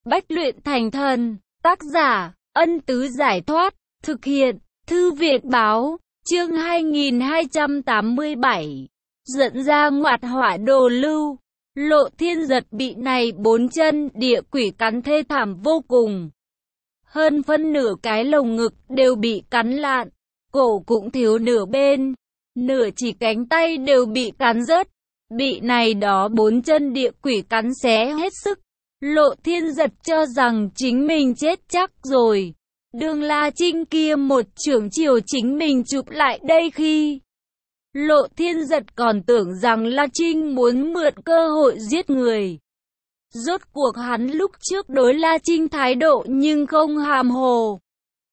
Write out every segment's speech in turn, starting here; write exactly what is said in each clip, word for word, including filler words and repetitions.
Bách luyện thành thần. Tác giả, Ân Tứ Giải Thoát. Thực hiện, Thư viện Báo. Chương hai nghìn hai trăm tám mươi bảy. Dẫn ra ngoạt hỏa đồ lưu. Lộ Thiên Giật bị này bốn chân địa quỷ cắn thê thảm vô cùng. Hơn phân nửa cái lồng ngực đều bị cắn lạn. Cổ cũng thiếu nửa bên. Nửa chỉ cánh tay đều bị cắn rớt. Bị này đó bốn chân địa quỷ cắn xé hết sức. Lộ Thiên Giật cho rằng chính mình chết chắc rồi. Đường La Trinh kia một chưởng chiều chính mình chụp lại đây khi Lộ Thiên Giật còn tưởng rằng La Trinh muốn mượn cơ hội giết người. Rốt cuộc hắn lúc trước đối La Trinh thái độ nhưng không hàm hồ.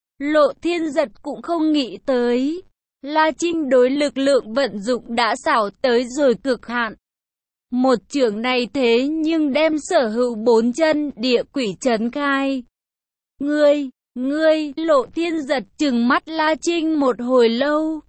Lộ Thiên Giật cũng không nghĩ tới La Trinh đối lực lượng vận dụng đã xảo tới rồi cực hạn. Một chưởng này thế nhưng đem sở hữu bốn chân địa quỷ trấn khai. Ngươi, ngươi, Lộ Thiên Giật trừng mắt La Trinh một hồi lâu.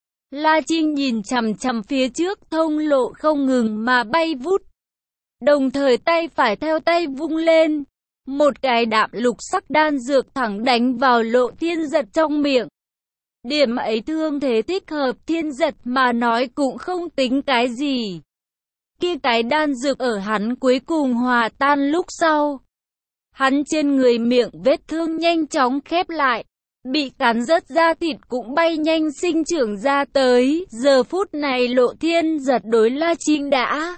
La Trinh nhìn chằm chằm phía trước thông lộ không ngừng mà bay vút. Đồng thời tay phải theo tay vung lên. Một cái đạm lục sắc đan dược thẳng đánh vào Lộ Thiên Giật trong miệng. Điểm ấy thương thế thích hợp Thiên Giật mà nói cũng không tính cái gì. Kia cái đan dược ở hắn cuối cùng hòa tan lúc sau. Hắn trên người miệng vết thương nhanh chóng khép lại. Bị cắn rớt da thịt cũng bay nhanh sinh trưởng ra tới. Giờ phút này Lộ Thiên Giật đối La Trinh đã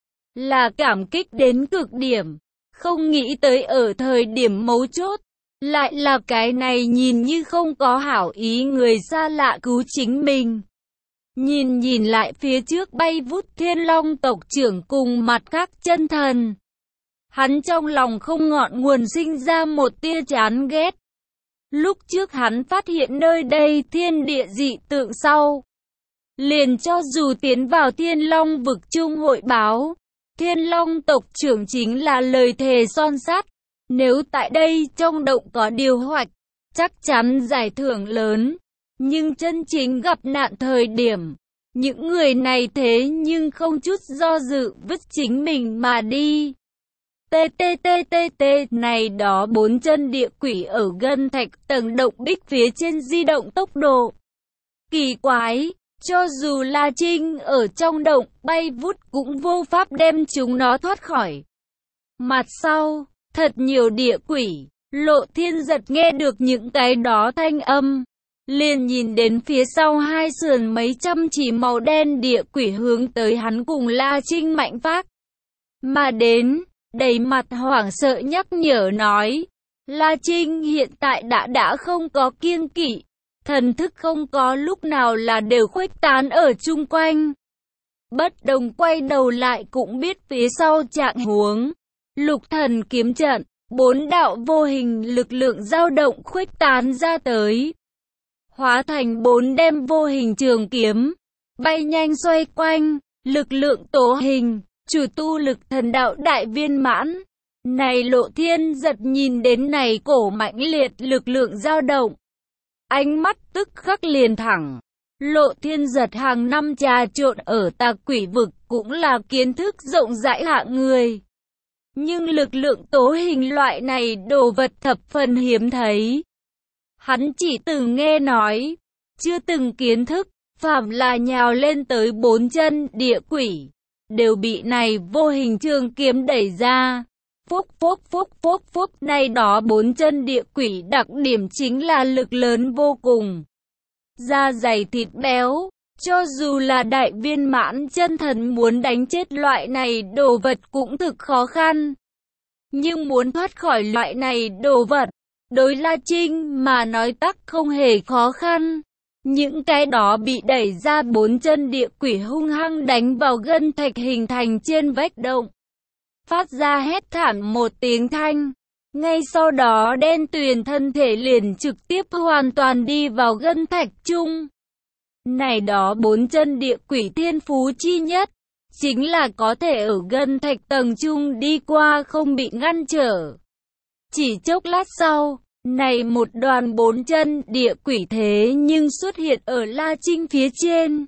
là cảm kích đến cực điểm. Không nghĩ tới ở thời điểm mấu chốt. Lại là cái này nhìn như không có hảo ý người xa lạ cứu chính mình. Nhìn nhìn lại phía trước bay vút Thiên Long tộc trưởng cùng mặt khác chân thần. Hắn trong lòng không ngọn nguồn sinh ra một tia chán ghét. Lúc trước hắn phát hiện nơi đây thiên địa dị tượng sau. Liền cho dù tiến vào Thiên Long vực chung hội báo. Thiên Long tộc trưởng chính là lời thề son sắt. Nếu tại đây trong động có điều hoạch, chắc chắn giải thưởng lớn. Nhưng chân chính gặp nạn thời điểm, những người này thế nhưng không chút do dự vứt chính mình mà đi. Tê tê tê tê tê này đó bốn chân địa quỷ ở gân thạch tầng động bích phía trên di động tốc độ kỳ quái, cho dù La Trinh ở trong động bay vút cũng vô pháp đem chúng nó thoát khỏi. Mặt sau, thật nhiều địa quỷ, Lộ Thiên Giật nghe được những cái đó thanh âm. Liền nhìn đến phía sau hai sườn mấy trăm chỉ màu đen địa quỷ hướng tới hắn cùng La Trinh mạnh phát. Mà đến, đầy mặt hoảng sợ nhắc nhở nói. La Trinh hiện tại đã đã không có kiêng kỵ. Thần thức không có lúc nào là đều khuếch tán ở chung quanh. Bất đồng quay đầu lại cũng biết phía sau trạng huống. Lục thần kiếm trận, bốn đạo vô hình lực lượng dao động khuếch tán ra tới. Hóa thành bốn đem vô hình trường kiếm, bay nhanh xoay quanh, lực lượng tổ hình, chủ tu lực thần đạo đại viên mãn. Này Lộ Thiên Giật nhìn đến này cổ mãnh liệt lực lượng dao động. Ánh mắt tức khắc liền thẳng. Lộ Thiên Giật hàng năm trà trộn ở Tà Quỷ vực cũng là kiến thức rộng rãi hạng người. Nhưng lực lượng tố hình loại này đồ vật thập phần hiếm thấy. Hắn chỉ từng nghe nói, chưa từng kiến thức, phàm là nhào lên tới bốn chân địa quỷ, đều bị này vô hình trường kiếm đẩy ra. Phúc phúc phúc phúc phúc này đó bốn chân địa quỷ đặc điểm chính là lực lớn vô cùng. Da dày thịt béo, cho dù là đại viên mãn chân thần muốn đánh chết loại này đồ vật cũng thực khó khăn. Nhưng muốn thoát khỏi loại này đồ vật, đối La Trinh mà nói tắc không hề khó khăn. Những cái đó bị đẩy ra bốn chân địa quỷ hung hăng đánh vào gân thạch hình thành trên vách động. Phát ra hét thảm một tiếng thanh. Ngay sau đó đen tuyền thân thể liền trực tiếp hoàn toàn đi vào gân thạch chung. Này đó bốn chân địa quỷ thiên phú chi nhất. Chính là có thể ở gân thạch tầng chung đi qua không bị ngăn trở. Chỉ chốc lát sau, này một đoàn bốn chân địa quỷ thế nhưng xuất hiện ở La Trinh phía trên.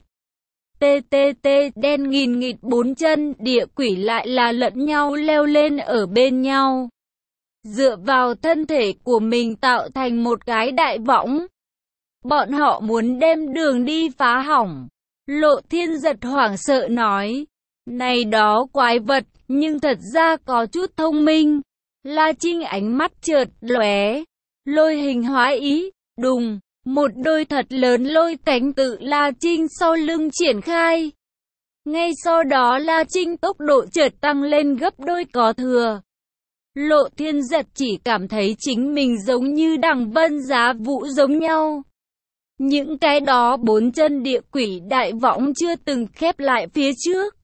Tê tê tê đen nghìn nghịt bốn chân địa quỷ lại là lẫn nhau leo lên ở bên nhau. dựa vào thân thể của mình tạo thành một cái đại võng. Bọn họ muốn đem đường đi phá hỏng. Lộ Thiên Giật hoảng sợ nói, này đó quái vật, nhưng thật ra có chút thông minh. La Trinh ánh mắt chợt lóe, lôi hình hóa ý, đùng, một đôi thật lớn lôi cánh tự La Trinh sau lưng triển khai. Ngay sau đó La Trinh tốc độ chợt tăng lên gấp đôi có thừa. Lộ Thiên Giật chỉ cảm thấy chính mình giống như đằng vân giá vũ giống nhau. Những cái đó bốn chân địa quỷ đại võng chưa từng khép lại phía trước.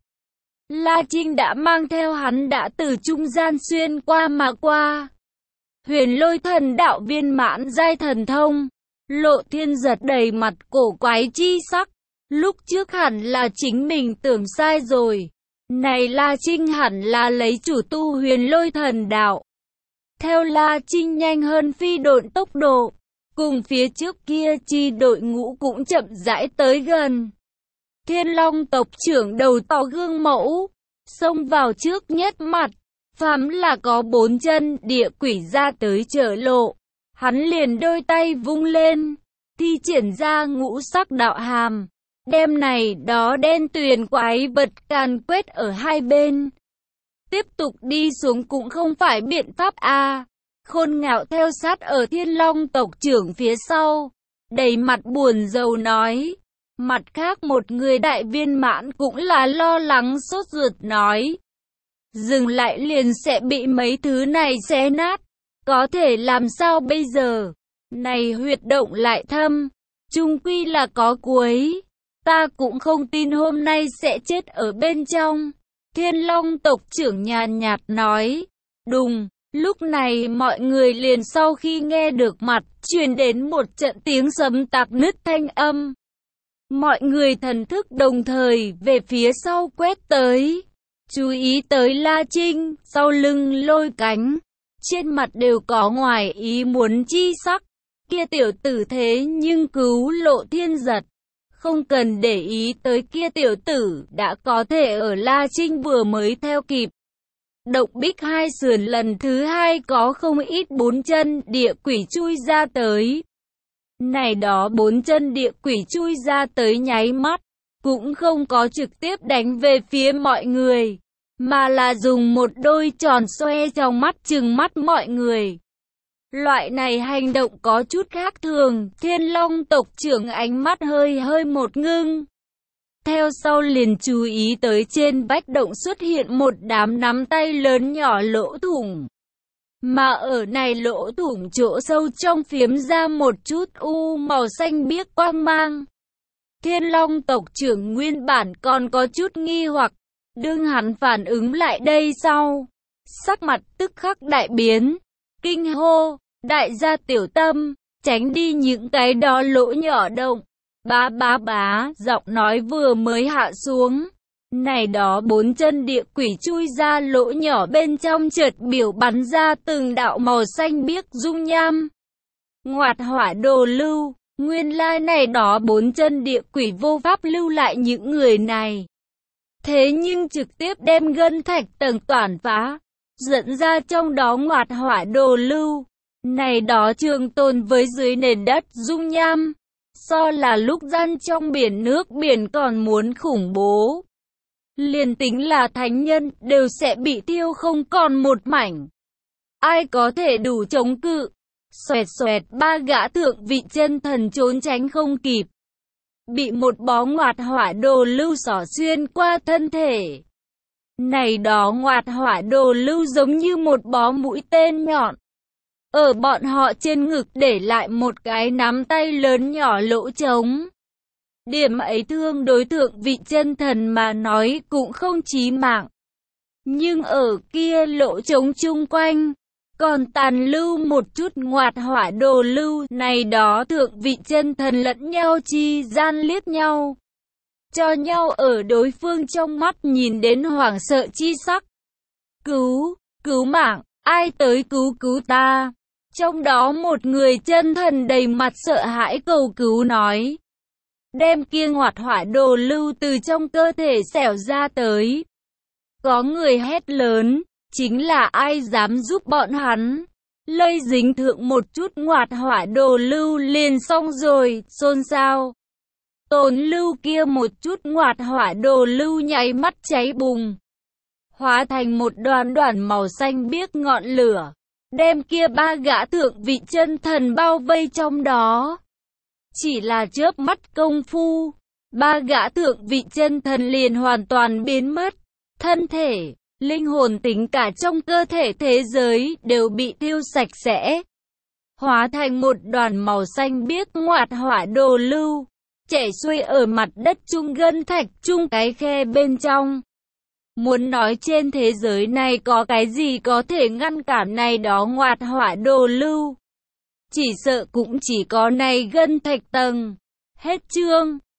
La Trinh đã mang theo hắn đã từ trung gian xuyên qua mà qua. Huyền Lôi Thần Đạo viên mãn giai thần thông. Lộ Thiên Giật đầy mặt cổ quái chi sắc. Lúc trước hẳn là chính mình tưởng sai rồi. Này La Trinh hẳn là lấy chủ tu Huyền Lôi Thần Đạo. Theo La Trinh nhanh hơn phi độn tốc độ. Cùng phía trước kia chi đội ngũ cũng chậm rãi tới gần. Thiên Long tộc trưởng đầu to gương mẫu, xông vào trước nhất mặt. Phàm là có bốn chân địa quỷ ra tới trở lộ. Hắn liền đôi tay vung lên, thi triển ra ngũ sắc đạo hàm. Đem này đó đen tuyền quái vật càn quét ở hai bên. Tiếp tục đi xuống cũng không phải biện pháp a. À. Khôn Ngạo theo sát ở Thiên Long tộc trưởng phía sau, đầy mặt buồn rầu nói. Mặt khác một người đại viên mãn cũng là lo lắng sốt ruột nói. Dừng lại liền sẽ bị mấy thứ này xé nát. Có thể làm sao bây giờ? Này huyệt động lại thâm, chung quy là có cuối. Ta cũng không tin hôm nay sẽ chết ở bên trong. Thiên Long tộc trưởng nhàn nhạt nói. Đùng, lúc này mọi người liền sau khi nghe được mặt, truyền đến một trận tiếng sấm tạc nứt thanh âm. Mọi người thần thức đồng thời về phía sau quét tới. Chú ý tới La Trinh, sau lưng lôi cánh. Trên mặt đều có ngoài ý muốn chi sắc. Kia tiểu tử thế nhưng cứu Lộ Thiên Giật. Không cần để ý tới kia tiểu tử đã có thể ở La Trinh vừa mới theo kịp. Động Bích hai sườn lần thứ hai có không ít bốn chân địa quỷ chui ra tới. Này đó bốn chân địa quỷ chui ra tới nháy mắt, cũng không có trực tiếp đánh về phía mọi người, mà là dùng một đôi tròn xoe trong mắt trừng mắt mọi người. Loại này hành động có chút khác thường, Thiên Long tộc trưởng ánh mắt hơi hơi một ngưng. Theo sau liền chú ý tới trên vách động xuất hiện một đám nắm tay lớn nhỏ lỗ thủng. Mà ở này lỗ thủng chỗ sâu trong phiếm ra một chút u màu xanh biếc quang mang. Thiên Long tộc trưởng nguyên bản còn có chút nghi hoặc, đương hắn phản ứng lại đây sau. Sắc mặt tức khắc đại biến, kinh hô, đại gia tiểu tâm, tránh đi những cái đó lỗ nhỏ động. Bá bá bá, giọng nói vừa mới hạ xuống. Này đó bốn chân địa quỷ chui ra lỗ nhỏ bên trong chợt biểu bắn ra từng đạo màu xanh biếc dung nham. Ngoạt hỏa đồ lưu, nguyên lai này đó bốn chân địa quỷ vô pháp lưu lại những người này. Thế nhưng trực tiếp đem ngân thạch tầng toàn phá, dẫn ra trong đó ngoạt hỏa đồ lưu. Này đó trường tồn với dưới nền đất dung nham. So là lúc gian trong biển nước biển còn muốn khủng bố. Liền tính là thánh nhân đều sẽ bị thiêu không còn một mảnh. Ai có thể đủ chống cự? Xoẹt xoẹt ba gã thượng vị chân thần trốn tránh không kịp. Bị một bó ngoạt hỏa đồ lưu xỏ xuyên qua thân thể. Này đó ngoạt hỏa đồ lưu giống như một bó mũi tên nhọn. Ở bọn họ trên ngực để lại một cái nắm tay lớn nhỏ lỗ trống. Điểm ấy thương đối tượng vị chân thần mà nói cũng không chí mạng. Nhưng ở kia lỗ trống chung quanh, còn tàn lưu một chút ngoạt hỏa đồ lưu. Này đó thượng vị chân thần lẫn nhau chi gian liếc nhau. Cho nhau ở đối phương trong mắt nhìn đến hoảng sợ chi sắc. Cứu, cứu mạng, ai tới cứu cứu ta? Trong đó một người chân thần đầy mặt sợ hãi cầu cứu nói. Đem kia ngoạt hỏa đồ lưu từ trong cơ thể xẻo ra tới. Có người hét lớn, chính là ai dám giúp bọn hắn? lây dính thượng một chút ngoạt hỏa đồ lưu liền xong rồi, xôn xao. Tồn lưu kia một chút ngoạt hỏa đồ lưu nháy mắt cháy bùng, hóa thành một đoàn đoàn màu xanh biếc ngọn lửa, đem kia ba gã thượng vị chân thần bao vây trong đó. Chỉ là chớp mắt công phu, ba gã thượng vị chân thần liền hoàn toàn biến mất, thân thể, linh hồn tính cả trong cơ thể thế giới đều bị tiêu sạch sẽ, hóa thành một đoàn màu xanh biếc ngoạt hỏa đồ lưu, chảy xuôi ở mặt đất trung gân thạch trung cái khe bên trong. Muốn nói trên thế giới này có cái gì có thể ngăn cản này đó ngoạt hỏa đồ lưu, chỉ sợ cũng chỉ có này gân thạch tầng. Hết chương.